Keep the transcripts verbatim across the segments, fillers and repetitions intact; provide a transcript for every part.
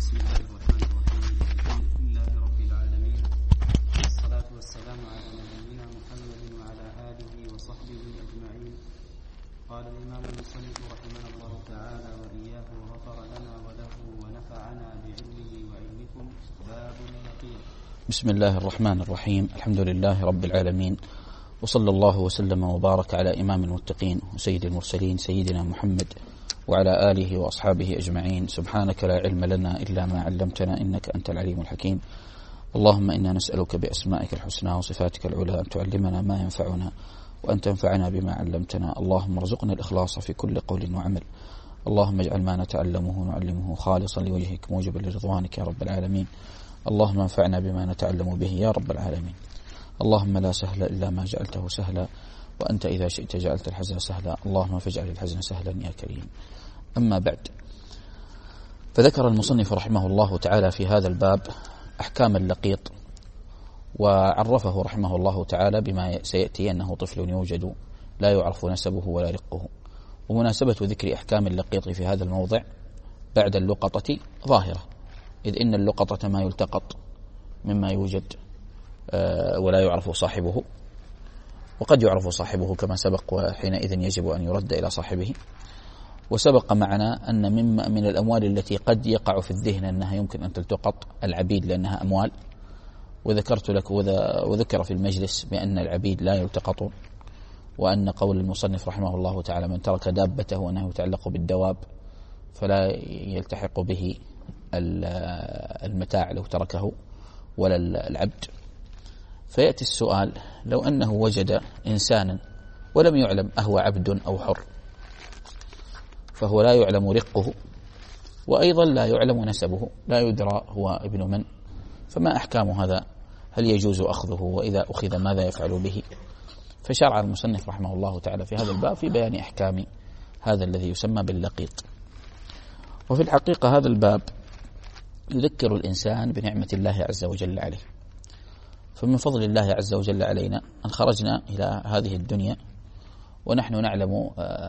بسم الله الرحمن الرحيم. الحمد لله رب العالمين، والصلاة والسلام على نبينا محمد وعلى آله وصحبه أجمعين. قال الإمام المصنف رحمه الله تعالى وإياه وغفر لنا وله ونفعنا بعلمه وعلمكم. باب اليقين. بسم الله الرحمن الرحيم. الحمد لله رب العالمين، وصلى الله وسلم وبارك على إمام المتقين وسيد المرسلين سيدنا محمد وعلى آله وأصحابه أجمعين. سبحانك لا علم لنا إلا ما علمتنا إنك أنت العليم الحكيم. اللهم إنا نسألك بأسمائك الحسنى وصفاتك العلى أن تعلمنا ما ينفعنا وأن تنفعنا بما علمتنا. اللهم ارزقنا الإخلاص في كل قول وعمل. اللهم اجعل ما نتعلمه ونعلمه خالصا لوجهك موجبا لرضوانك يا رب العالمين. اللهم انفعنا بما نتعلم به يا رب العالمين. اللهم لا سهل إلا ما جعلته سهلا، وأنت إذا شئت جعلت الحزن سهلا. اللهم فاجعل الحزن سهلا يا كريم. أما بعد، فذكر المصنف رحمه الله تعالى في هذا الباب أحكام اللقيط، وعرفه رحمه الله تعالى بما سيأتي أنه طفل يوجد لا يعرف نسبه ولا رقه. ومناسبة ذكر أحكام اللقيط في هذا الموضع بعد اللقطة ظاهرة، إذ إن اللقطة ما يلتقط مما يوجد ولا يعرف صاحبه، وقد يعرف صاحبه كما سبق، وحينئذ يجب أن يرد إلى صاحبه. وسبق معنا أن مما من الأموال التي قد يقع في الذهن أنها يمكن أن تلتقط العبيد لأنها أموال، وذكرت لك وذكر في المجلس بأن العبيد لا يلتقطون، وأن قول المصنف رحمه الله تعالى من ترك دابته أنه يتعلق بالدواب فلا يلتحق به المتاع لو تركه ولا العبد. فيأتي السؤال: لو أنه وجد إنسانا ولم يعلم أهو عبد أو حر، فهو لا يعلم رقه، وأيضا لا يعلم نسبه، لا يدرى هو ابن من، فما أحكام هذا؟ هل يجوز أخذه؟ وإذا أخذ ماذا يفعل به؟ فشرع المصنف رحمه الله تعالى في هذا الباب في بيان أحكام هذا الذي يسمى باللقيط. وفي الحقيقة هذا الباب يذكر الإنسان بنعمة الله عز وجل عليه. فمن فضل الله عز وجل علينا أن خرجنا إلى هذه الدنيا ونحن نعلم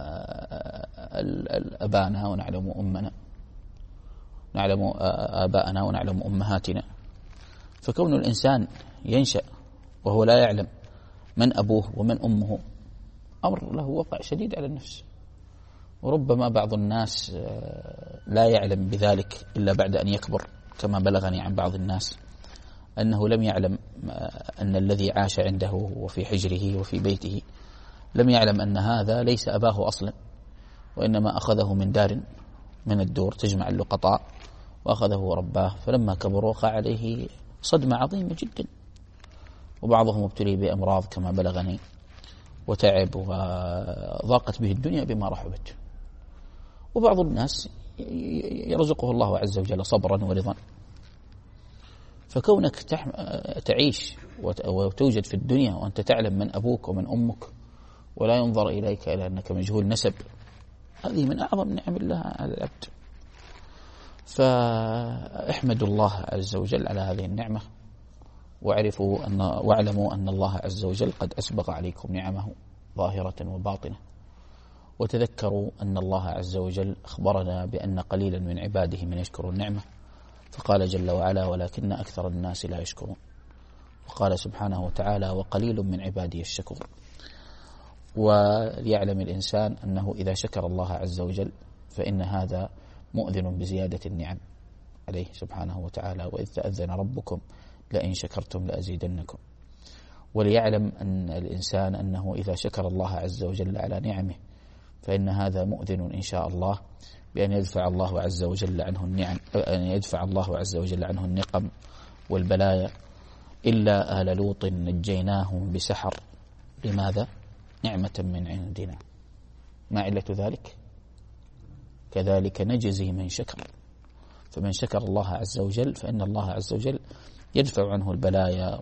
أبانا ونعلم أمنا، نعلم آباءنا ونعلم أمهاتنا. فكون الإنسان ينشأ وهو لا يعلم من أبوه ومن أمه أمر له وقع شديد على النفس، وربما بعض الناس لا يعلم بذلك إلا بعد أن يكبر، كما بلغني عن بعض الناس أنه لم يعلم أن الذي عاش عنده وفي حجره وفي بيته لم يعلم أن هذا ليس أباه أصلا، وإنما أخذه من دار من الدور تجمع اللقطاء وأخذه ورباه. فلما كبر وقع عليه صدمة عظيمة جدا، وبعضهم ابتلي بأمراض كما بلغني وتعب وضاقت به الدنيا بما رحبت. وبعض الناس يرزقه الله عز وجل صبرا ورضا. فكونك تعيش وتوجد في الدنيا وأنت تعلم من أبوك ومن أمك ولا ينظر إليك إلى أنك مجهول نسب، هذه من أعظم نعم الله على العبد. فاحمدوا الله عز وجل على هذه النعمة، واعرفوا أن واعلموا أن الله عز وجل قد أسبغ عليكم نعمه ظاهرة وباطنة. وتذكروا أن الله عز وجل أخبرنا بأن قليلا من عباده من يشكر النعمة، فقال جل وعلا: ولكن أكثر الناس لا يشكرون. وقال سبحانه وتعالى: وقليل من عبادي الشكور. وليعلم الإنسان أنه إذا شكر الله عز وجل فإن هذا مؤذن بزيادة النعم عليه سبحانه وتعالى: وإذ تأذن ربكم لئن شكرتم لأزيدنكم. وليعلم أن الإنسان أنه إذا شكر الله عز وجل على نعمه فإن هذا مؤذن إن شاء الله بأن يدفع الله عز وجل عنه النعم، أن يدفع الله عز وجل عنه النقم والبلايا. إلا آل لوط نجيناهم بسحر. لماذا؟ نعمة من عندنا. ما علة ذلك؟ كذلك نجزي من شكر. فمن شكر الله عز وجل فإن الله عز وجل يدفع عنه البلايا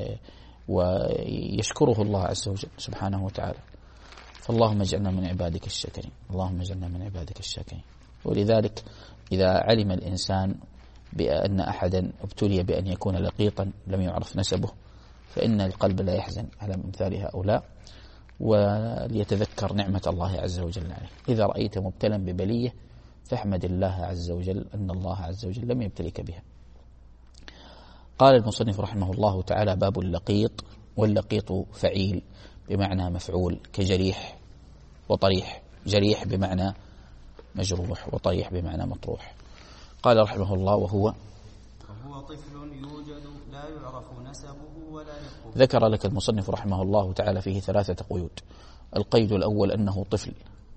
ويشكره الله عز وجل سبحانه وتعالى. فاللهم اجعلنا من عبادك الشاكرين، اللهم اجعلنا من عبادك الشاكرين. ولذلك إذا علم الإنسان بأن أحدا ابتلي بأن يكون لقيطا لم يعرف نسبه فإن القلب لا يحزن على أمثال هؤلاء، وليتذكر نعمة الله عز وجل عليه. إذا رأيت مبتلا ببلية فاحمد الله عز وجل أن الله عز وجل لم يبتليك بها. قال المصنف رحمه الله تعالى: باب اللقيط. واللقيط فعيل بمعنى مفعول، كجريح وطريح. جريح بمعنى مجروح، وطريح بمعنى مطروح. قال رحمه الله: وهو وهو طفل يوجد لا يعرف نسبه ولا رقه. ذكر لك المصنف رحمه الله تعالى فيه ثلاثة قيود. القيد الأول أنه طفل،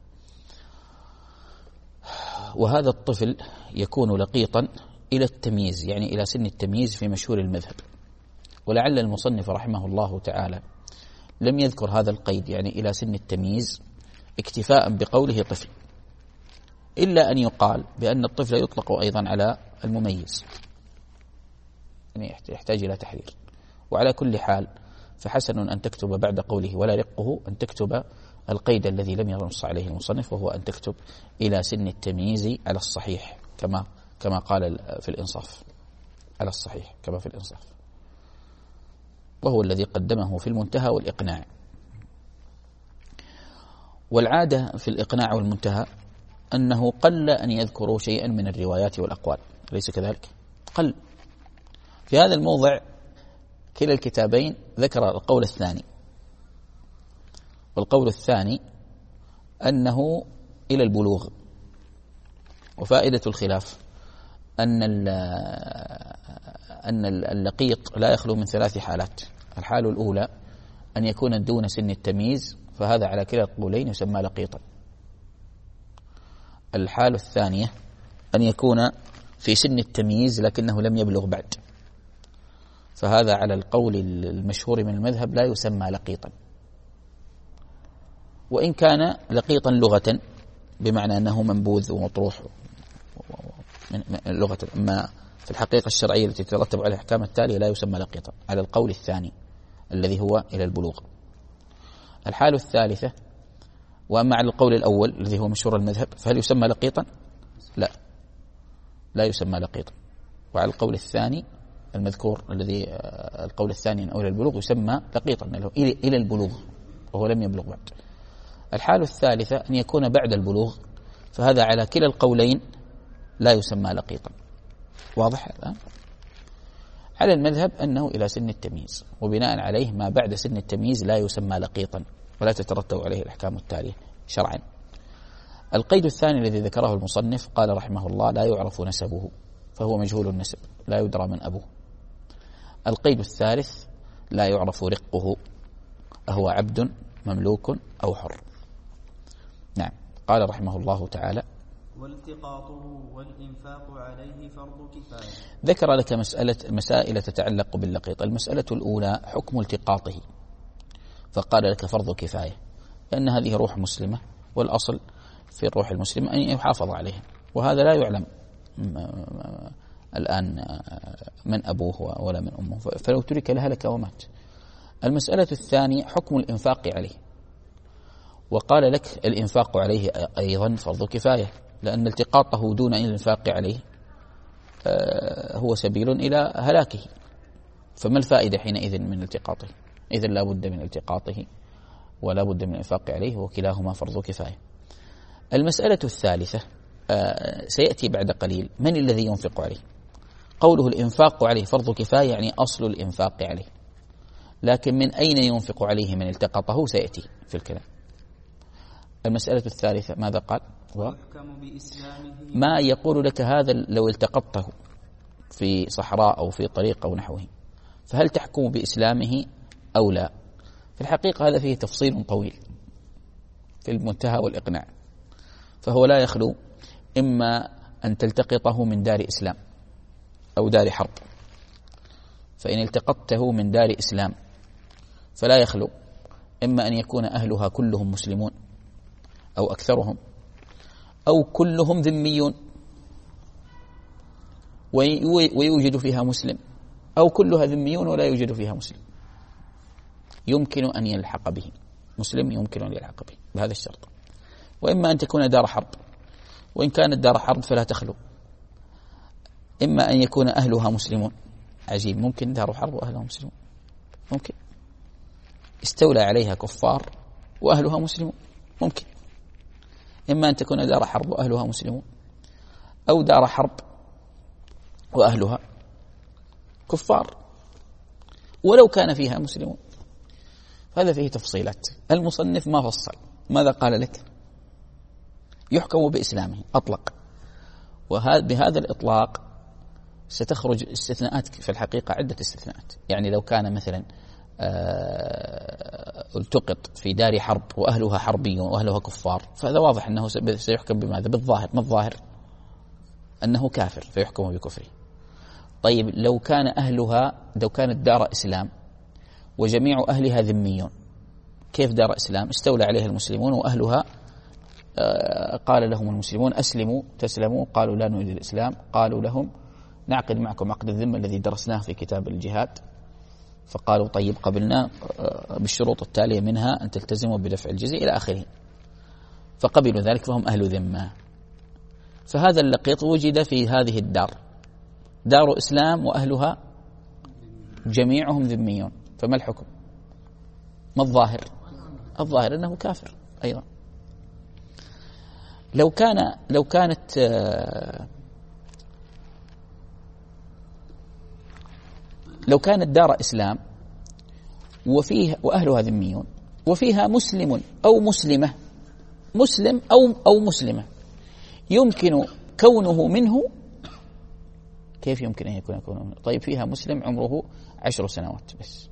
وهذا الطفل يكون لقيطا إلى التمييز، يعني إلى سن التمييز في مشهور المذهب. ولعل المصنف رحمه الله تعالى لم يذكر هذا القيد، يعني إلى سن التمييز، اكتفاء بقوله طفل، إلا أن يقال بأن الطفل يطلق أيضا على المميز، يعني يحتاج إلى تحرير. وعلى كل حال فحسن أن تكتب بعد قوله ولا رقه أن تكتب القيد الذي لم ينص عليه المصنف، وهو أن تكتب إلى سن التمييز على الصحيح، كما كما قال في الإنصاف، على الصحيح كما في الإنصاف، وهو الذي قدمه في المنتهى والإقناع. والعادة في الإقناع والمنتهى أنه قل أن يذكروا شيئا من الروايات والأقوال، أليس كذلك؟ قل. في هذا الموضع كلا الكتابين ذكر القول الثاني، والقول الثاني أنه إلى البلوغ. وفائدة الخلاف أن أن اللقيط لا يخلو من ثلاث حالات. الحال الأولى أن يكون دون سن التمييز، فهذا على كلا القولين يسمى لقيطا. الحال الثانية أن يكون في سن التمييز لكنه لم يبلغ بعد، فهذا على القول المشهور من المذهب لا يسمى لقيطا، وإن كان لقيطا لغة بمعنى أنه منبوذ ومطروح من لغة، أما في الحقيقة الشرعية التي تترتب على الأحكام التالية لا يسمى لقيطا، على القول الثاني الذي هو إلى البلوغ. الحالة الثالثة، وأما على القول الأول الذي هو مشهور المذهب، فهل يسمى لقيطا؟ لا، لا يسمى لقيطا. وعلى القول الثاني المذكور الذي القول الثاني أو إلى البلوغ يسمى لقيطا إلى البلوغ وهو لم يبلغ بعد. الحالة الثالثة أن يكون بعد البلوغ، فهذا على كلا القولين لا يسمى لقيطا. واضح الآن؟ على المذهب أنه إلى سن التمييز، وبناء عليه ما بعد سن التمييز لا يسمى لقيطا ولا تترتب عليه الأحكام التالية شرعا. القيد الثاني الذي ذكره المصنف قال رحمه الله: لا يعرف نسبه، فهو مجهول النسب لا يدرى من أبوه. القيد الثالث: لا يعرف رقه، أهو عبد مملوك أو حر. نعم. قال رحمه الله تعالى: والتقاطه والإنفاق عليه فرض كفاية. ذكر لك مسألة مسائل تتعلق باللقيط. المسألة الأولى حكم التقاطه، فقال لك فرض كفاية، لأن هذه روح مسلمة، والأصل في الروح المسلمة أن يحافظ عليها، وهذا لا يعلم الآن من أبوه ولا من أمه، فلو ترك لها لك ومات. المسألة الثانية حكم الإنفاق عليه، وقال لك الإنفاق عليه أيضا فرض كفاية، لأن التقاطه دون الإنفاق عليه هو سبيل إلى هلاكه، فما الفائدة حينئذ من التقاطه؟ إذن لا بد من التقاطه ولا بد من الإنفاق عليه، وكلاهما فرض كفاية. المسألة الثالثة سيأتي بعد قليل: من الذي ينفق عليه؟ قوله الإنفاق عليه فرض كفاية يعني أصل الإنفاق عليه، لكن من أين ينفق عليه من التقطه سيأتي في الكلام. المسألة الثالثة ماذا قال؟ ما يقول لك هذا لو التقطته في صحراء أو في طريق أو نحوه، فهل تحكم بإسلامه أو لا؟ في الحقيقة هذا فيه تفصيل طويل في المنتهى والإقناع، فهو لا يخلو إما أن تلتقطه من دار إسلام أو دار حرب، فإن التقطته من دار إسلام فلا يخلو إما أن يكون أهلها كلهم مسلمون أو أكثرهم، أو كلهم ذميون ويوجد فيها مسلم، أو كلها ذميون ولا يوجد فيها مسلم. يمكن أن يلحق به مسلم، يمكن أن يلحق به بهذا الشرط. وإما أن تكون دار حرب، وإن كانت دار حرب فلا تخلو إما أن يكون أهلها مسلمون. عجيب، ممكن دار حرب وأهلها مسلمون، ممكن استولى عليها كفار وأهلها مسلمون، ممكن. إما أن تكون دار حرب وأهلها مسلمون، أو دار حرب وأهلها كفار ولو كان فيها مسلمون. هذا فيه تفصيلات. المصنف ما فصل. ماذا قال لك؟ يحكم بإسلامه أطلق، وبهذا الإطلاق ستخرج استثناءات في الحقيقة، عدة استثناءات. يعني لو كان مثلا التقط في دار حرب وأهلها حربيون وأهلها كفار، فهذا واضح أنه سيحكم بماذا؟ بالظاهر. ما الظاهر؟ أنه كافر فيحكم بكفره. طيب لو كان أهلها، لو كانت دار إسلام وجميع أهلها ذميون، كيف دار إسلام استولى عليها المسلمون وأهلها قال لهم المسلمون أسلموا تسلموا، قالوا لا نريد الإسلام، قالوا لهم نعقد معكم عقد الذمة الذي درسناه في كتاب الجهاد، فقالوا طيب قبلنا بالشروط التالية منها أن تلتزموا بدفع الجزية إلى آخره، فقبلوا ذلك فهم أهل ذمة. فهذا اللقيط وجد في هذه الدار، دار إسلام وأهلها جميعهم ذميون، فما الحكم؟ ما الظاهر؟ الظاهر أنه كافر أيضا. لو كان لو كانت لو كانت دار إسلام وفيها وأهلها ذميون وفيها مسلم أو مسلمة، مسلم أو أو مسلمة، يمكن كونه منه. كيف يمكن أن يكون كونه منه؟ طيب فيها مسلم عمره عشر سنوات بس،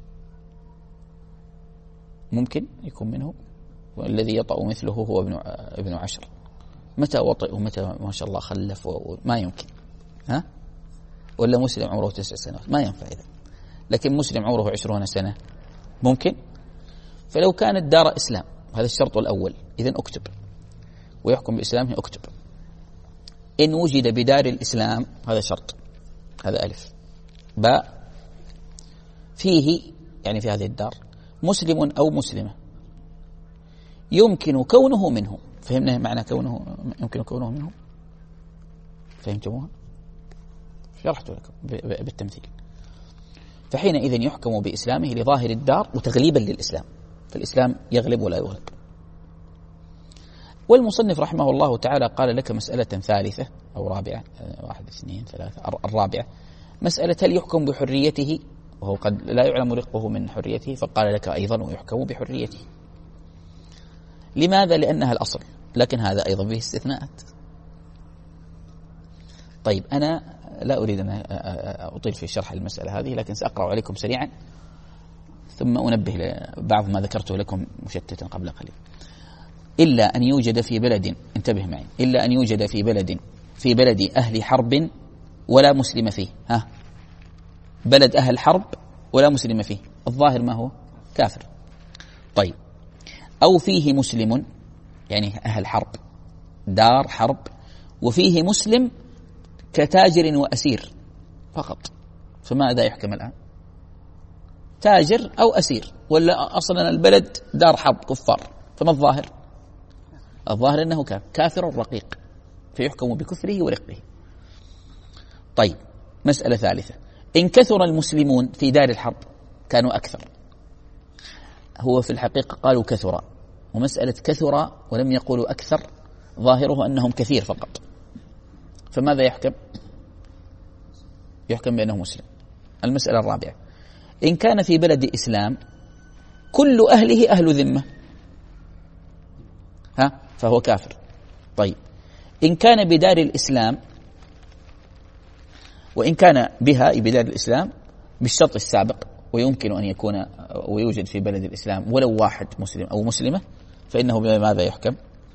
ممكن يكون منه، والذي يطأ مثله هو ابن ابن عشر. متى وطئ ومتى ما شاء الله خلف؟ ما يمكن. ها؟ ولا مسلم عمره تسع سنوات؟ ما ينفع إذا. لكن مسلم عمره عشرون سنة ممكن. فلو كانت دار إسلام، هذا الشرط الأول، إذن أكتب ويحكم بإسلامه أكتب. إن وجد بدار الإسلام، هذا شرط، هذا ألف. باء فيه، يعني في هذه الدار مسلم أو مسلمة يمكن كونه منه. فهمنا معنى كونه يمكن كونه منه؟ فهمتموها؟ شرحت لكم بالتمثيل. فحينئذ يحكم بإسلامه لظاهر الدار وتغليبا للإسلام، فالإسلام يغلب ولا يغلب. والمصنف رحمه الله تعالى قال لك مسألة ثالثة أو رابعة، واحد اثنين ثلاثة، الرابعة مسألة هل يحكم بحريته وهو قد لا يعلم رقه من حريته، فقال لك أيضا ويحكم بحريته. لماذا؟ لأنها الأصل، لكن هذا أيضا فيه استثناءات. طيب أنا لا أريد أن أطيل في شرح المسألة هذه، لكن سأقرأ عليكم سريعا ثم أنبه لبعض ما ذكرته لكم مشتتا قبل قليل. إلا أن يوجد في بلد، انتبه معي، إلا أن يوجد في بلد في بلد أهل حرب ولا مسلم فيه. ها، بلد أهل حرب ولا مسلم فيه، الظاهر ما هو؟ كافر. طيب أو فيه مسلم، يعني أهل حرب، دار حرب وفيه مسلم كتاجر وأسير فقط، فماذا يحكم الآن؟ تاجر أو أسير، ولا أصلا البلد دار حرب كفار، فما الظاهر؟ الظاهر أنه كافر رقيق فيحكم بكفره ورقه. طيب مسألة ثالثة، إن كثر المسلمون في دار الحرب، كانوا أكثر، هو في الحقيقة قالوا كثر، ومسألة كثر ولم يقولوا أكثر ظاهره أنهم كثير فقط، فماذا يحكم؟ يحكم بأنه مسلم. المسألة الرابعة، إن كان في بلد إسلام كل أهله أهل ذمة، ها، فهو كافر. طيب إن كان بدار الإسلام، وإن كان بها بدار الإسلام بالشرط السابق، ويمكن أن يكون ويوجد في بلد الإسلام ولو واحد مسلم أو مسلمة، فإنه بماذا يحكم؟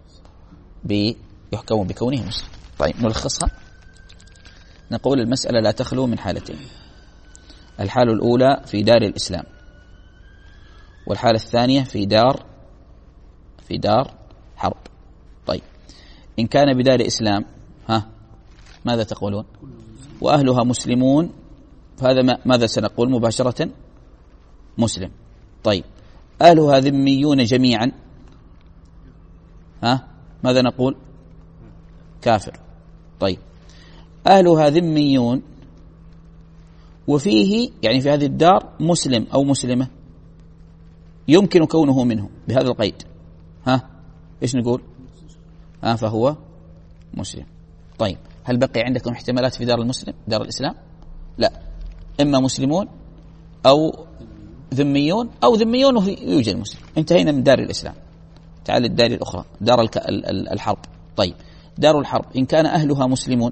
بيحكم بكونه مسلم. طيب نلخصها، نقول المسألة لا تخلو من حالتين: الحالة الأولى في دار الإسلام، والحالة الثانية في دار في دار حرب. طيب إن كان بدار إسلام، ها، ماذا تقولون؟ وأهلها مسلمون، فهذا ماذا سنقول مباشرة؟ مسلم. طيب أهلها ذميون جميعا، ها، ماذا نقول؟ كافر. طيب أهلها ذميون وفيه، يعني في هذه الدار مسلم أو مسلمة يمكن كونه منه بهذا القيد، ها، إيش نقول؟ ها، فهو مسلم. طيب هل بقي عندكم احتمالات في دار المسلم دار الإسلام؟ لا، إما مسلمون أو ذميون أو ذميون ويوجد مسلم. انتهينا من دار الإسلام، تعال الدار الأخرى دار الحرب. طيب دار الحرب إن كان أهلها مسلمون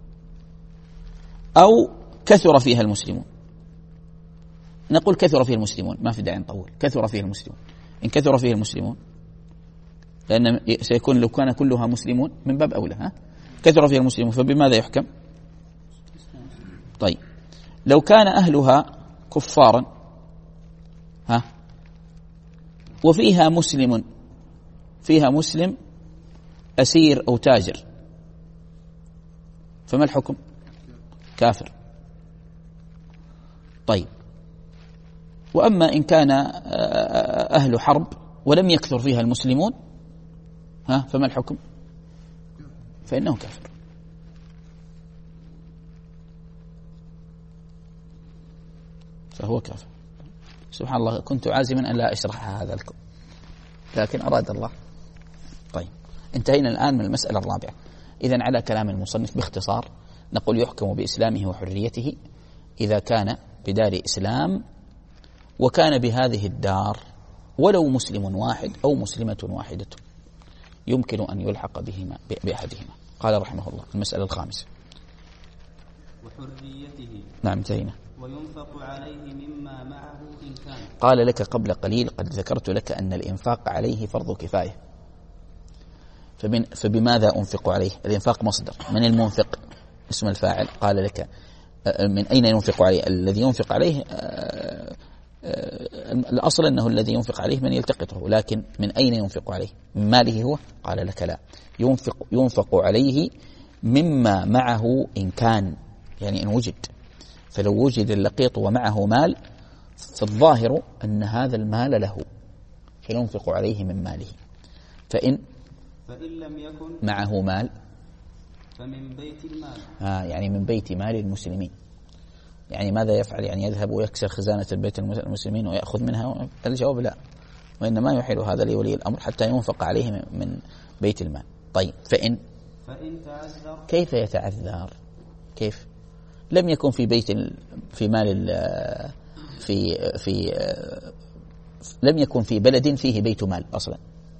أو كثر فيها المسلمون، نقول كثر فيها المسلمون، ما في داعي نطول، كثر فيها المسلمون. إن كثر فيها المسلمون، لأن سيكون لو كان كلها مسلمون من باب أولى، ها كثر فيها المسلمون، فبماذا يحكم؟ طيب لو كان أهلها كفارا ها وفيها مسلم، فيها مسلم أسير أو تاجر، فما الحكم؟ كافر. طيب وأما إن كان أهل حرب ولم يكثر فيها المسلمون ها فما الحكم؟ فإنه كافر. فهو كافر. سبحان الله، كنت عازما أن لا أشرح هذا لكم لكن أراد الله. طيب انتهينا الآن من المسألة الرابعة. إذن على كلام المصنف باختصار نقول يحكم بإسلامه وحريته إذا كان بدار إسلام وكان بهذه الدار ولو مسلم واحد أو مسلمة واحدة يمكن أن يلحق بهما بأحدهما. قال رحمه الله المسألة الخامسة وحريته. نعم انتهينا. وينفق عليه مما معه إن كان. قال لك قبل قليل قد ذكرت لك أن الإنفاق عليه فرض كفاية، فمن فبماذا أنفق عليه؟ الإنفاق مصدر، من المنفق؟ اسم الفاعل. قال لك من أين ينفق عليه؟ الذي ينفق عليه الأصل أنه الذي ينفق عليه من يلتقطه، لكن من أين ينفق عليه؟ من ماله هو؟ قال لك لا، ينفق, ينفق عليه مما معه إن كان، يعني إن وجد. فلو وجد اللقيط ومعه مال فالظاهر أن هذا المال له فينفق عليه من ماله. فإن فإن لم يكن معه مال فمن بيت المال. آه يعني من بيت مال المسلمين. يعني ماذا يفعل؟ يعني يذهب ويكسر خزانة البيت المسلمين ويأخذ منها؟ الجواب لا، وإنما يحيل هذا لولي الأمر حتى ينفق عليه من بيت المال. طيب فإن فإن تعذر. كيف يتعذر؟ كيف؟ لم يكن في بيت في مال في في لم يكن في بلد فيه بيت مال أصلا.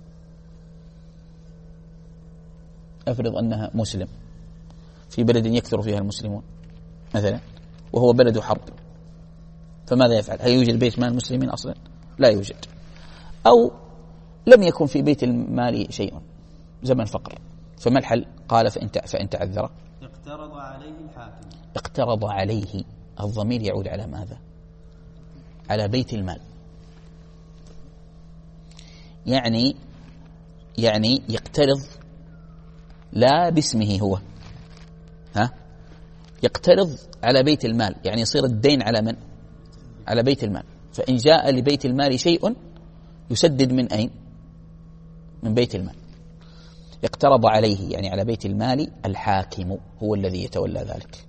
أفرض أنها مسلم في بلد يكثر فيها المسلمون مثلا وهو بلد حرب، فماذا يفعل؟ هل يوجد بيت مال المسلمين أصلا؟ لا يوجد. أو لم يكن في بيت المال شيء زمن فقر، فما الحل؟ قال فإن فإن تعذر اقترض عليه الحاكم. اقترض عليه، الضمير يعود على ماذا؟ على بيت المال. يعني يعني يقترض لا باسمه هو، ها يقترض على بيت المال، يعني يصير الدين على من؟ على بيت المال. فإن جاء لبيت المال شيء يسدد من أين؟ من بيت المال. اقترض عليه يعني على بيت المال، الحاكم هو الذي يتولى ذلك.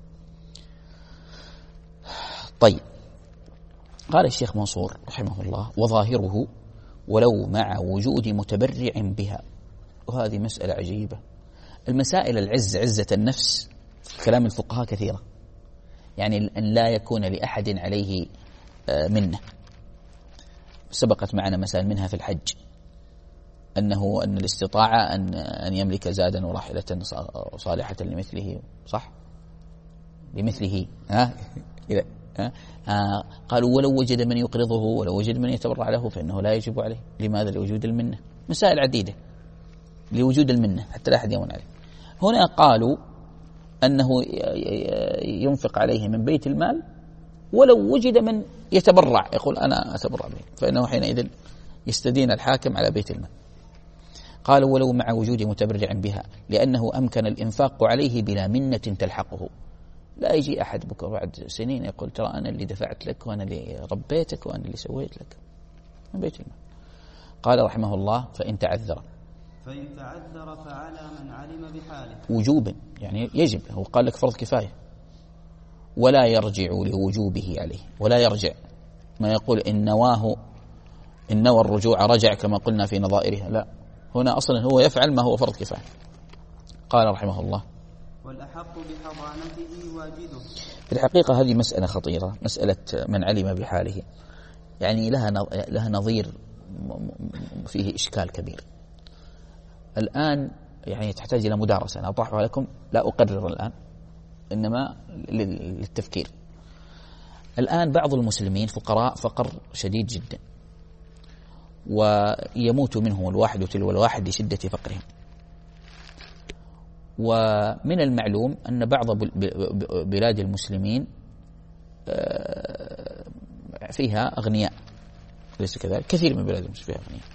طيب قال الشيخ منصور رحمه الله وظاهره ولو مع وجود متبرع بها. وهذه مسألة عجيبة. المسائل العز عزة النفس في كلام الفقهاء كثيرة، يعني أن لا يكون لأحد عليه منه. سبقت معنا مسائل منها في الحج أنه أن الاستطاعة أن أن يملك زادا وراحلة صالحة لمثله، صح؟ لمثله ها؟ ها؟ آه قالوا ولو وجد من يقرضه ولو وجد من يتبرع له فإنه لا يجب عليه. لماذا؟ لوجود المنة. مسائل عديدة لوجود المنة حتى لا أحد يمن عليه. هنا قالوا أنه ينفق عليه من بيت المال ولو وجد من يتبرع، يقول أنا أتبرع به، فإنه حينئذ يستدين الحاكم على بيت المال. قالوا ولو مع وجود متبرع بها لأنه أمكن الإنفاق عليه بلا منة تلحقه. لا يجي أحد بكرة بعد سنين يقول ترى أنا اللي دفعت لك وأنا اللي ربيتك وأنا اللي سويت لك، من بيت المال. قال رحمه الله فإن تعذر فإن تعذر فعلى من علم بحاله وجوبا، يعني يجب. هو قال لك فرض كفاية ولا يرجع لوجوبه عليه، ولا يرجع ما يقول إن نواه إن نوى الرجوع رجع كما قلنا في نظائرها، لا، هنا أصلا هو يفعل ما هو فرض كفاية. قال رحمه الله والأحق بحضانته واجده. في الحقيقة هذه مسألة خطيرة، مسألة من علم بحاله، يعني لها لها نظير فيه إشكال كبير. الآن يعني تحتاج إلى مدارسة، أنا أطرحها لكم لا أقرر الآن، إنما للتفكير. الآن بعض المسلمين فقراء فقر شديد جدا، ويموت منهم الواحد تلو الواحد لشدة فقرهم. ومن المعلوم أن بعض بلاد المسلمين فيها أغنياء، ليس كذلك؟ كثير من بلاد المسلمين فيها أغنياء.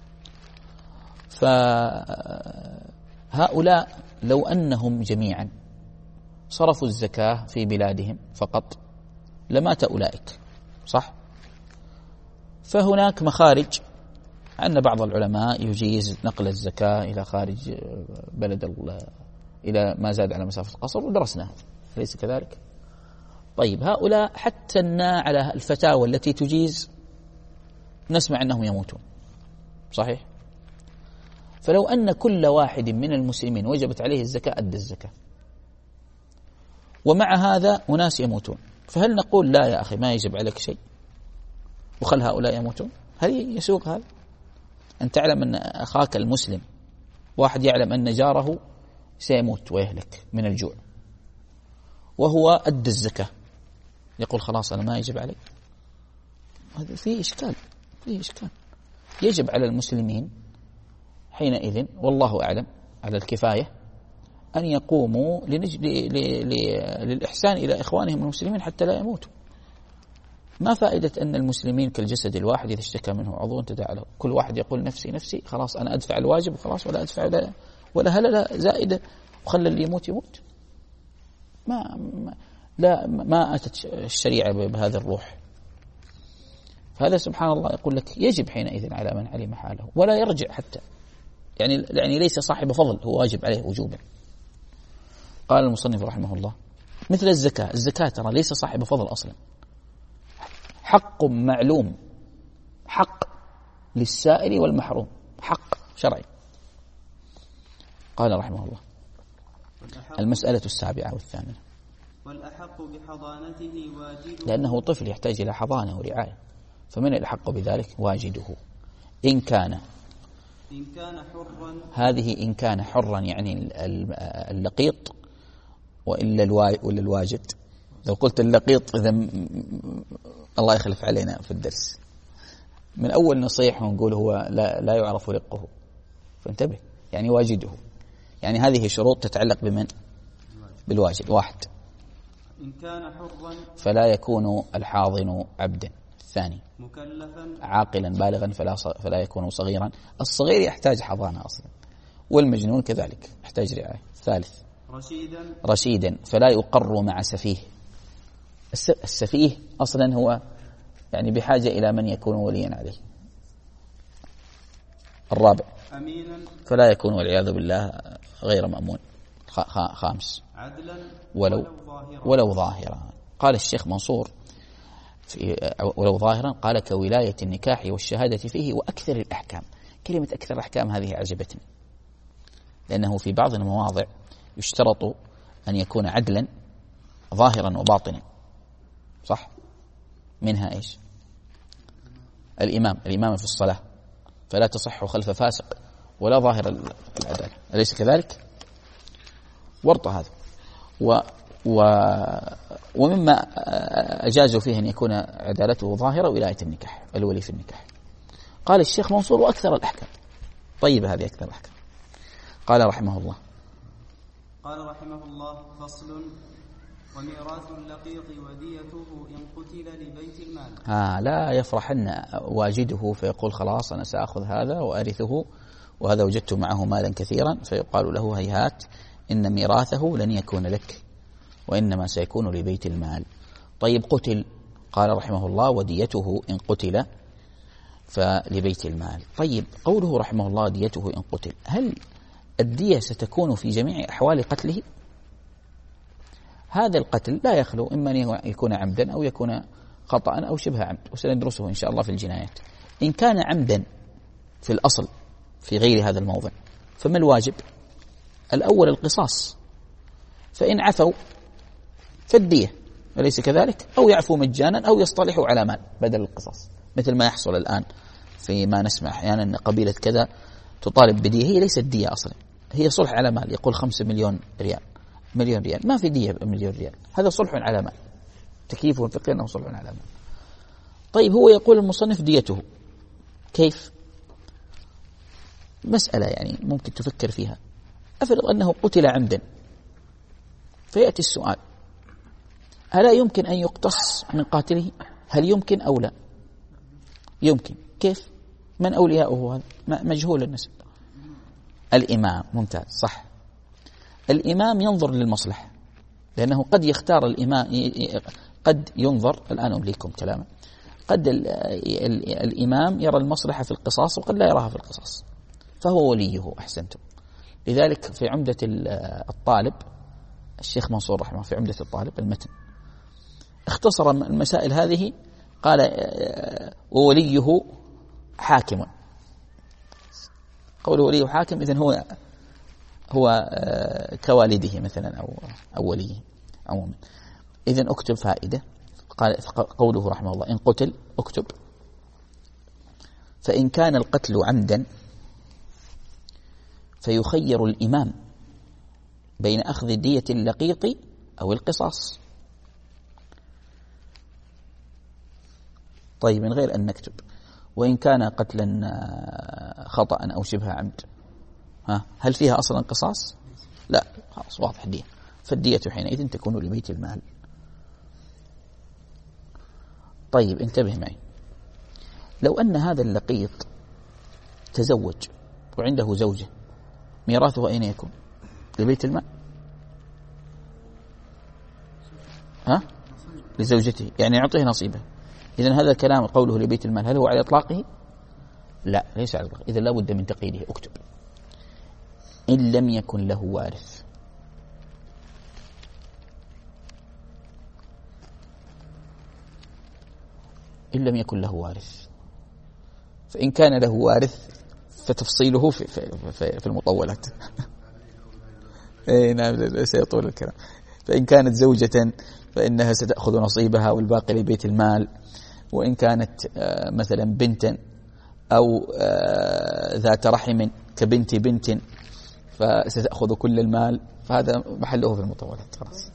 فهؤلاء لو أنهم جميعا صرفوا الزكاة في بلادهم فقط لمات أولئك، صح؟ فهناك مخارج، أن بعض العلماء يجيز نقل الزكاة إلى خارج بلد الله إلى ما زاد على مسافة القصر، ودرسناها، ليس كذلك؟ طيب هؤلاء حتى على الفتاوى التي تجيز نسمع أنهم يموتون، صحيح؟ فلو أن كل واحد من المسلمين وجبت عليه الزكاة أدى الزكاة، ومع هذا أناس يموتون، فهل نقول لا يا أخي ما يجب عليك شيء وخل هؤلاء يموتون؟ هل يسوق هذا؟ أن تعلم أن أخاك المسلم، واحد يعلم أن جاره سيموت ويهلك من الجوع وهو أدى الزكاة، يقول خلاص أنا ما يجب علي؟ هذا فيه إشكال، فيه إشكال. يجب على المسلمين حينئذ والله أعلم على الكفاية أن يقوموا لنج... ل... ل... ل... للإحسان إلى إخوانهم المسلمين حتى لا يموتوا. ما فائدة أن المسلمين كالجسد الواحد إذا اشتكى منه عضو تداعى له، كل واحد يقول نفسي نفسي، خلاص أنا أدفع الواجب وخلاص، ولا أدفع ولا, ولا هللة زائدة وخلى اللي يموت يموت. ما, ما لا ما أتت الشريعة بهذا الروح. فهذا سبحان الله يقول لك يجب حينئذ على من علم حاله ولا يرجع حتى، يعني يعني ليس صاحب فضل، هو واجب عليه وجوبا. قال المصنف رحمه الله مثل الزكاة، الزكاة ترى ليس صاحب فضل أصلا، حق معلوم، حق للسائل والمحروم، حق شرعي. قال رحمه الله المسألة السابعة والثامنة، والأحق بحضانته واجده، لأنه طفل يحتاج إلى حضانة ورعاية، فمن الأحق بذلك؟ واجده. إن كان إن كان حرا، هذه إن كان حرا يعني اللقيط، وإلا الوا... ولا الواجد. لو قلت اللقيط إذا الله يخلف علينا في الدرس، من أول نصيح ونقول هو لا, لا يعرف رقه، فانتبه، يعني واجده، يعني هذه شروط تتعلق بمن؟ بالواجد. واحد، إن كان حرا فلا يكون الحاضن عبدا. الثاني، مكلفا عاقلا بالغا فلا فلا يكون صغيرا، الصغير يحتاج حضانة أصلا، والمجنون كذلك يحتاج رعاية. الثالث، رشيدا رشيدا فلا يقر مع سفيه، السفيه أصلا هو يعني بحاجة إلى من يكون وليا عليه. الرابع، أمينا فلا يكون والعياذ بالله غير مأمون. خامس، عدلا ولو ظاهرا. ولو ظاهرا. قال الشيخ منصور في ولو ظاهرا، قال كولاية النكاح والشهادة فيه وأكثر الأحكام. كلمة أكثر الأحكام هذه عجبتني، لأنه في بعض المواضع يشترط أن يكون عدلا ظاهرا وباطنا، صح؟ منها إيش؟ الإمام الإمام في الصلاة فلا تصح خلف فاسق ولا ظاهر العدالة، أليس كذلك؟ ورط هذا. و و ومما أجازوا فيه أن يكون عدالته ظاهرة ولاية النكاح، الولي في النكاح. قال الشيخ منصور وأكثر الأحكام. طيب هذه أكثر الأحكام. قال رحمه الله قال رحمه الله فصل وميراث اللقيط وديته إن قتل لبيت المال. ها لا يفرحن واجده فيقول خلاص أنا سأخذ هذا وأرثه، وهذا وجدت معه مالا كثيرا، فيقال له هيهات إن ميراثه لن يكون لك، وإنما سيكون لبيت المال. طيب قتل، قال رحمه الله وديته إن قتل فلبيت المال. طيب قوله رحمه الله ديته إن قتل، هل الدية ستكون في جميع أحوال قتله؟ هذا القتل لا يخلو إما أن يكون عمدا أو يكون خطأ أو شبه عمد، وسندرسه إن شاء الله في الجنايات. إن كان عمدا في الأصل في غير هذا الموضع، فما الواجب؟ الأول القصاص، فإن عفوا فالدية، أليس كذلك؟ أو يعفو مجانا أو يصطلحوا على مال بدل القصاص، مثل ما يحصل الآن فيما نسمع أحيانا أن قبيلة كذا تطالب بدية، هي ليست دية أصلا، هي صلح على مال، يقول خمسة مليون ريال، مليون ريال، ما في دية بمليون ريال، هذا صلح على مال، تكييفه الفقهي أنه صلح على مال. طيب هو يقول المصنف ديته كيف؟ مسألة يعني ممكن تفكر فيها. أفرض أنه قتل عمدا، فيأتي السؤال: ألا يمكن أن يقتص من قاتله؟ هل يمكن أو لا؟ يمكن. كيف؟ من أولياؤه هذا؟ مجهول النسب. الإمام. ممتاز، صح. الإمام ينظر للمصلحة، لأنه قد يختار الإمام، قد ينظر، الآن أمليكم كلامه، قد الإمام يرى المصلحة في القصاص وقد لا يراها في القصاص، فهو وليه. أحسنتم. لذلك في عمدة الطالب الشيخ منصور رحمه في عمدة الطالب المتن اختصر المسائل هذه، قال: ووليه حاكم. قوله وليه حاكم إذن هو هو كوالده مثلا أو أو وليه عموما. إذن اكتب فائدة. قال قوله رحمه الله: إن قتل اكتب: فإن كان القتل عمدا فيخير الإمام بين أخذ دية اللقيط أو القصاص. طيب من غير أن نكتب: وإن كان قتلا خطأ أو شبه عمد، ها هل فيها أصلا قصاص؟ لا، خلاص واضح دية، فالدية حينئذ تكون لبيت المال. طيب انتبه معي، لو أن هذا اللقيط تزوج وعنده زوجة، ميراثه أين يكون؟ لبيت المال. ها؟ لزوجته، يعني يعطيه نصيبه. إذن هذا الكلام قوله لبيت المال هل هو على إطلاقه؟ لا، ليس على إطلاقه. إذن لا بد من تقييده. اكتب: إن لم يكن له وارث. إن لم يكن له وارث. فإن كان له وارث فتفصيله في, في, في, في المطولات. إيه نعم، سيطول الكلام. فإن كانت زوجة فإنها ستأخذ نصيبها والباقي لبيت المال، وإن كانت مثلا بنتا أو ذات رحم كبنت بنت فستأخذ كل المال، فهذا محله في المطولات. خلاص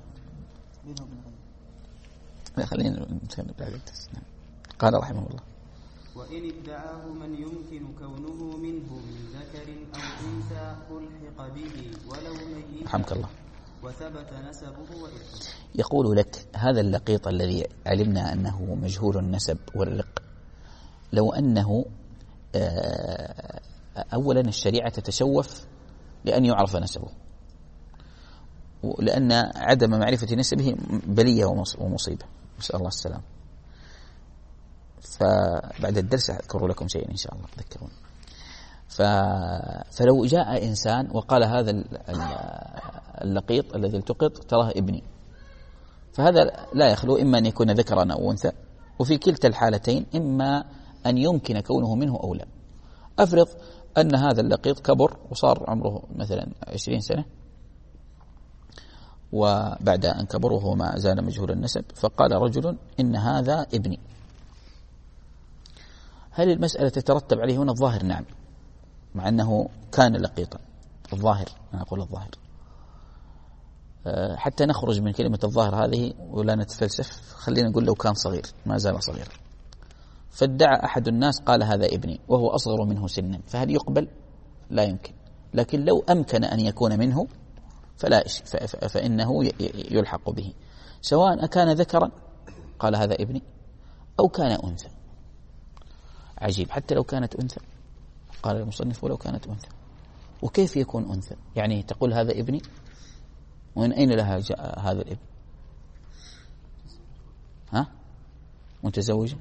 خلينا نتكلم بعد. قال رحمه الله: وإن ادعاه من يمكن كونه منه من ذكر أو أنثى ألحق به ولو ميتا رحمك الله وثبت نسبه وإرثه. يقول لك: هذا اللقيط الذي علمنا أنه مجهول النسب والرق، لو أنه أولا الشريعة تتشوف لأن يعرف نسبه، لأن عدم معرفة نسبه بلية ومصيبة، نسأل الله السلام. فبعد الدرس أذكر لكم شيئا إن شاء الله، تذكرون. فلو جاء إنسان وقال: هذا اللقيط الذي التقط تراه ابني، فهذا لا يخلو إما أن يكون ذكرا أو أنثى، وفي كلتا الحالتين إما أن يمكن كونه منه أو لا. أفرض أن هذا اللقيط كبر وصار عمره مثلا عشرين سنة، وبعد أن كبر وهو ما زال مجهول النسب، فقال رجل: إن هذا ابني. هل المسألة تترتب عليه هنا؟ الظاهر نعم، مع أنه كان لقيطا. الظاهر، أنا أقول الظاهر حتى نخرج من كلمة الظاهر هذه ولا نتفلسف، خلينا نقول لو كان صغير ما زال صغيرا، فادعى أحد الناس قال: هذا ابني، وهو أصغر منه سنا، فهل يقبل؟ لا يمكن. لكن لو أمكن أن يكون منه فلا فإنه يلحق به، سواء أكان ذكرا قال هذا ابني أو كان أنثى. عجيب، حتى لو كانت أنثى. قال المصنف: ولو كانت أنثى. وكيف يكون أنثى؟ يعني تقول هذا ابني، ومن أين لها جاء هذا الابن؟ ها؟ متزوجة؟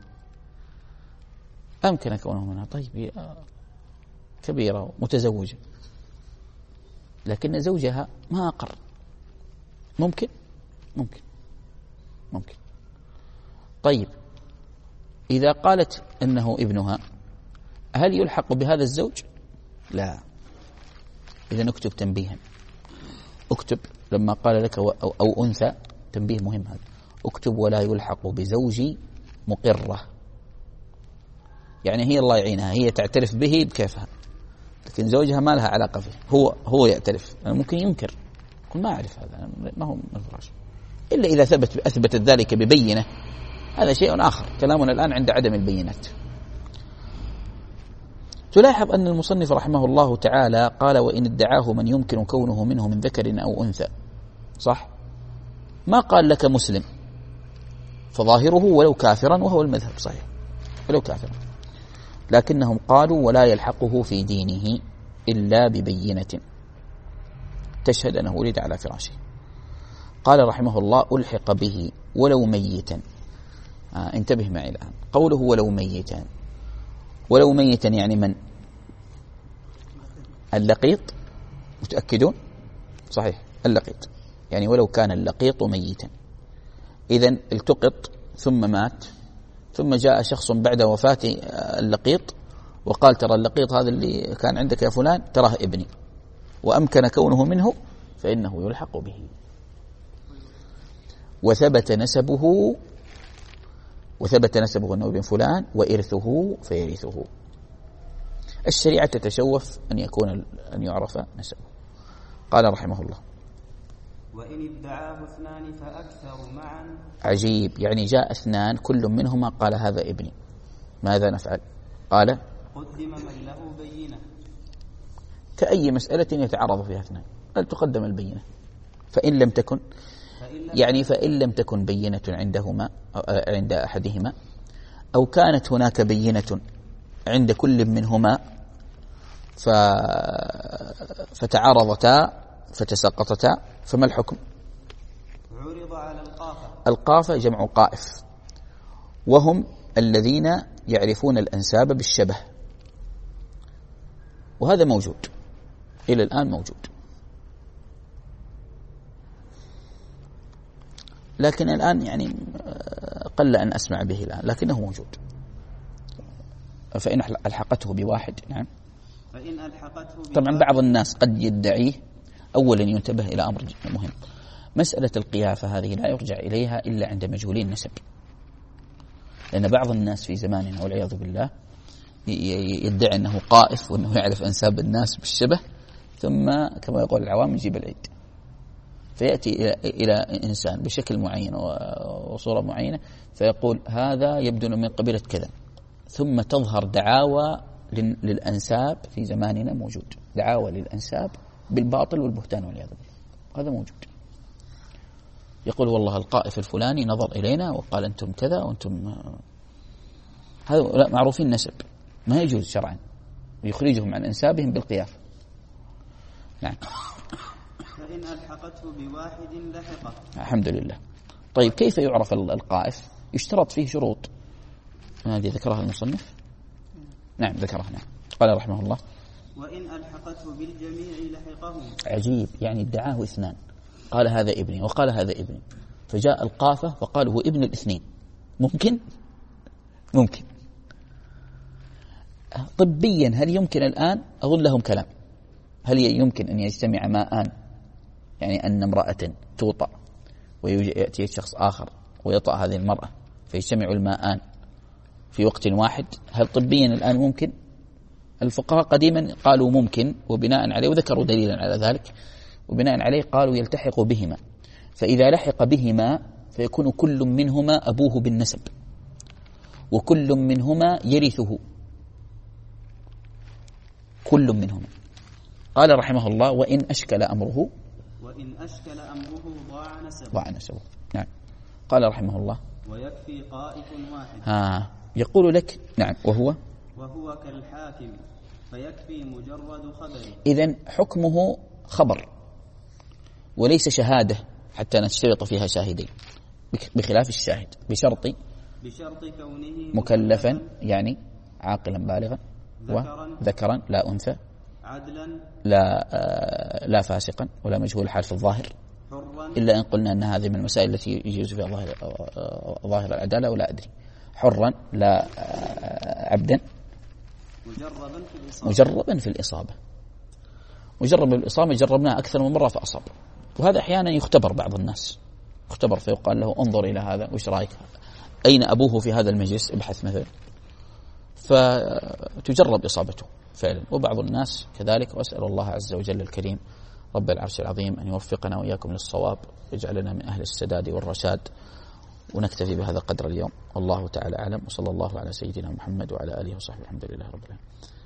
أمكن كونه منها. طيب كبيرة متزوجة، لكن زوجها ما أقر. ممكن ممكن ممكن طيب إذا قالت أنه ابنها هل يلحق بهذا الزوج؟ لا. إذا نكتب تنبيها: اكتب لما قال لك أو, أو أنثى، تنبيه مهم هذا، اكتب ولا يلحق بزوجي مقرة، يعني هي الله يعينها هي تعترف به بكيفها، لكن زوجها ما لها علاقة فيه، هو هو يعترف، ممكن ينكر يقول ما أعرف هذا ما هو من فراش، إلا إذا ثبت أثبتت ذلك ببينة، هذا شيء آخر، كلامنا الآن عند عدم البينات. تلاحظ أن المصنف رحمه الله تعالى قال وإن ادعاه من يمكن كونه منه من ذكر أو أنثى، صح؟ ما قال لك مسلم، فظاهره ولو كافرا، وهو المذهب صحيح ولو كافرا، لكنهم قالوا ولا يلحقه في دينه إلا ببينة تشهد أنه ولد على فراشه. قال رحمه الله ألحق به ولو ميتا. آه انتبه معي الآن، قوله ولو ميتا، ولو ميتا يعني من؟ اللقيط، متأكدون؟ صحيح اللقيط، يعني ولو كان اللقيط ميتا، إذن التقط ثم مات، ثم جاء شخص بعد وفاة اللقيط وقال ترى اللقيط هذا اللي كان عندك يا فلان تراه ابني، وأمكن كونه منه، فإنه يلحق به وثبت نسبه، وثبت نسبه أنه ابن فلان وإرثه فيرثه. الشريعة تتشوف أن يكون أن يعرف نسبه. قال رحمه الله وإن ادعاه اثنان فأكثر معا. عجيب، يعني جاء اثنان كل منهما قال هذا ابني، ماذا نفعل؟ قال قدم من له بينة، كأي مسألة يتعرض فيها اثنان هل تقدم البينة، فإن لم تكن يعني فإن لم تكن بينة عندهما عند أحدهما، أو كانت هناك بينة عند كل منهما فتعارضتا فتساقطتا، فما الحكم؟ عرض على القافة. القافة جمع قائف، وهم الذين يعرفون الأنساب بالشبه، وهذا موجود إلى الآن موجود، لكن الآن يعني قل أن أسمع به الآن، لكنه موجود. فإن ألحقته بواحد، نعم، فإن ألحقته بواحد. طبعا بعض الناس قد يدعيه. أولا ينتبه إلى أمر مهم، مسألة القيافة هذه لا يرجع إليها إلا عند مجهولين النسب، لأن بعض الناس في زماننا والعياذ بالله يدعي أنه قائف وأنه يعرف أنساب الناس بالشبه، ثم كما يقول العوام يجيب العيد، فيأتي إلى إنسان بشكل معين وصورة معينة فيقول هذا يبدو من قبيلة كذا، ثم تظهر دعاوى للأنساب في زماننا، موجود دعاوى للأنساب بالباطل والبهتان والعياذ بالله، هذا موجود. يقول والله القائف الفلاني نظر إلينا وقال أنتم كذا وأنتم هذا معروفين نسب، ما يجوز شرعا، ويخرجهم عن أنسابهم بالقياف. نعم. فإن ألحقته بواحد لحقه. الحمد لله. طيب كيف يعرف القائف؟ يشترط فيه شروط، هذه ذكرها المصنف. نعم ذكرها. نعم. قال رحمه الله وإن ألحقته بالجميع لحقه. عجيب، يعني ادعاه اثنان، قال هذا ابني وقال هذا ابني، فجاء القافة فقال هو ابن الاثنين، ممكن؟ ممكن. طبيا هل يمكن الآن؟ أقول لهم كلام، هل يمكن أن يجتمع ماءان، يعني أن امرأة توطأ ويأتي شخص آخر ويطأ هذه المرأة فيجتمع الماءان في وقت واحد، هل طبيا الآن ممكن؟ الفقهاء قديما قالوا ممكن، وبناء عليه وذكروا دليلا على ذلك، وبناء عليه قالوا يلتحق بهما، فإذا لحق بهما فيكون كل منهما أبوه بالنسب، وكل منهما يرثه، كل منهما. قال رحمه الله وإن أشكل أمره، وإن أشكل أمره ضاع نسبه، ضاع نسبه. نعم. قال رحمه الله ويكفي قائف واحد. ها يقول لك نعم، وهو وهو كالحاكم فيكفي مجرد خبره. إذن حكمه خبر وليس شهادة حتى نشترط فيها شاهدين، بخلاف الشاهد بشرط بشرط كونه مكلفا، يعني عاقلا بالغا، وذكرا لا أنثى، عدلا لا آه لا فاسقا ولا مجهول حال في الظاهر، حرا، إلا إن قلنا أن هذه من المسائل التي يجوز فيها ظاهر آه ظاهر العدالة، ولا أدري، حرا لا آه عبدا، مجربا في الإصابة، مجربا في الإصابة، مجرب بالإصابة جربناه أكثر من مرة فأصاب، وهذا أحيانا يختبر بعض الناس، يختبر فيقال له انظر إلى هذا وإيش رأيك، أين أبوه في هذا المجلس، ابحث مثلا، فتجرب إصابته فعلا. وبعض الناس كذلك. وأسأل الله عز وجل الكريم رب العرش العظيم أن يوفقنا وإياكم للصواب ويجعلنا من أهل السداد والرشاد. ونكتفي بهذا القدر اليوم، والله تعالى أعلم، وصلى الله على سيدنا محمد وعلى آله وصحبه، الحمد لله رب العالمين.